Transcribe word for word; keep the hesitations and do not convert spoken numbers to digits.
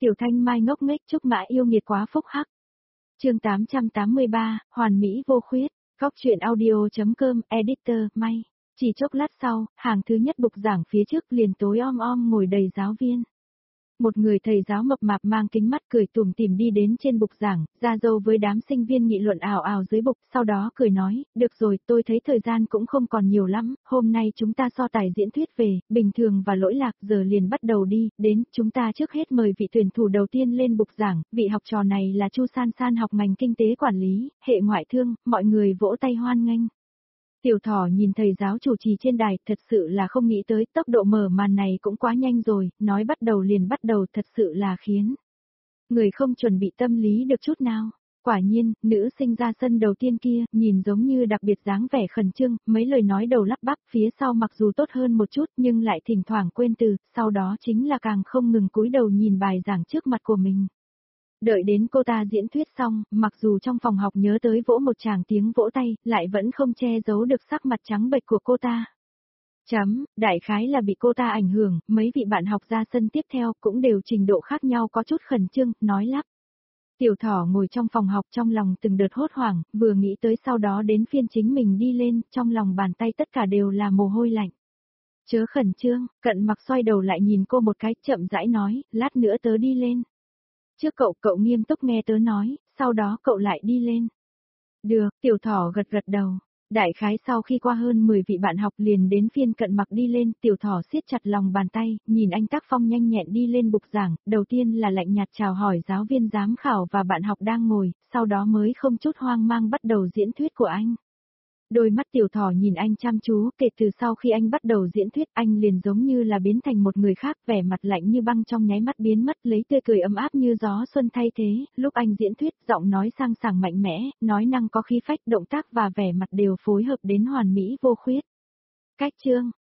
Tiểu Thanh Mai ngốc nghếch chúc mã yêu nghiệt quá phúc hắc. Chương tám trăm tám mươi ba, hoàn mỹ vô khuyết, góc truyện audio.com, editor, May. Chỉ chốc lát sau, hàng thứ nhất bục giảng phía trước liền tối om om ngồi đầy giáo viên. Một người thầy giáo mập mạp mang kính mắt cười tủm tỉm đi đến trên bục giảng, ra dâu với đám sinh viên nghị luận ào ào dưới bục, sau đó cười nói, được rồi, tôi thấy thời gian cũng không còn nhiều lắm, hôm nay chúng ta so tài diễn thuyết về, bình thường và lỗi lạc, giờ liền bắt đầu đi, đến, chúng ta trước hết mời vị tuyển thủ đầu tiên lên bục giảng, vị học trò này là Chu San San học ngành kinh tế quản lý, hệ ngoại thương, mọi người vỗ tay hoan nghênh. Tiểu Thỏ nhìn thầy giáo chủ trì trên đài, thật sự là không nghĩ tới, tốc độ mở màn này cũng quá nhanh rồi, nói bắt đầu liền bắt đầu, thật sự là khiến người không chuẩn bị tâm lý được chút nào. Quả nhiên, nữ sinh ra sân đầu tiên kia, nhìn giống như đặc biệt dáng vẻ khẩn trương, mấy lời nói đầu lắp bắp, phía sau mặc dù tốt hơn một chút nhưng lại thỉnh thoảng quên từ, sau đó chính là càng không ngừng cúi đầu nhìn bài giảng trước mặt của mình. Đợi đến cô ta diễn thuyết xong, mặc dù trong phòng học nhớ tới vỗ một tràng tiếng vỗ tay, lại vẫn không che giấu được sắc mặt trắng bệch của cô ta. Chấm, đại khái là bị cô ta ảnh hưởng, mấy vị bạn học ra sân tiếp theo cũng đều trình độ khác nhau có chút khẩn trương, nói lắp. Tiểu Thỏ ngồi trong phòng học trong lòng từng đợt hốt hoảng, vừa nghĩ tới sau đó đến phiên chính mình đi lên, trong lòng bàn tay tất cả đều là mồ hôi lạnh. Chớ khẩn trương, Cận Mặc xoay đầu lại nhìn cô một cái, chậm rãi nói, lát nữa tớ đi lên. Trước cậu, cậu nghiêm túc nghe tớ nói, sau đó cậu lại đi lên. Được, Tiểu Thỏ gật gật đầu. Đại khái sau khi qua hơn mười vị bạn học liền đến phiên Cận Mặc đi lên, Tiểu Thỏ siết chặt lòng bàn tay, nhìn anh tác phong nhanh nhẹn đi lên bục giảng, đầu tiên là lạnh nhạt chào hỏi giáo viên giám khảo và bạn học đang ngồi, sau đó mới không chút hoang mang bắt đầu diễn thuyết của anh. Đôi mắt Tiểu Thỏ nhìn anh chăm chú, kể từ sau khi anh bắt đầu diễn thuyết anh liền giống như là biến thành một người khác, vẻ mặt lạnh như băng trong nháy mắt biến mất, lấy tươi cười ấm áp như gió xuân thay thế, lúc anh diễn thuyết giọng nói sang sảng mạnh mẽ, nói năng có khí phách, động tác và vẻ mặt đều phối hợp đến hoàn mỹ vô khuyết. Cách chương,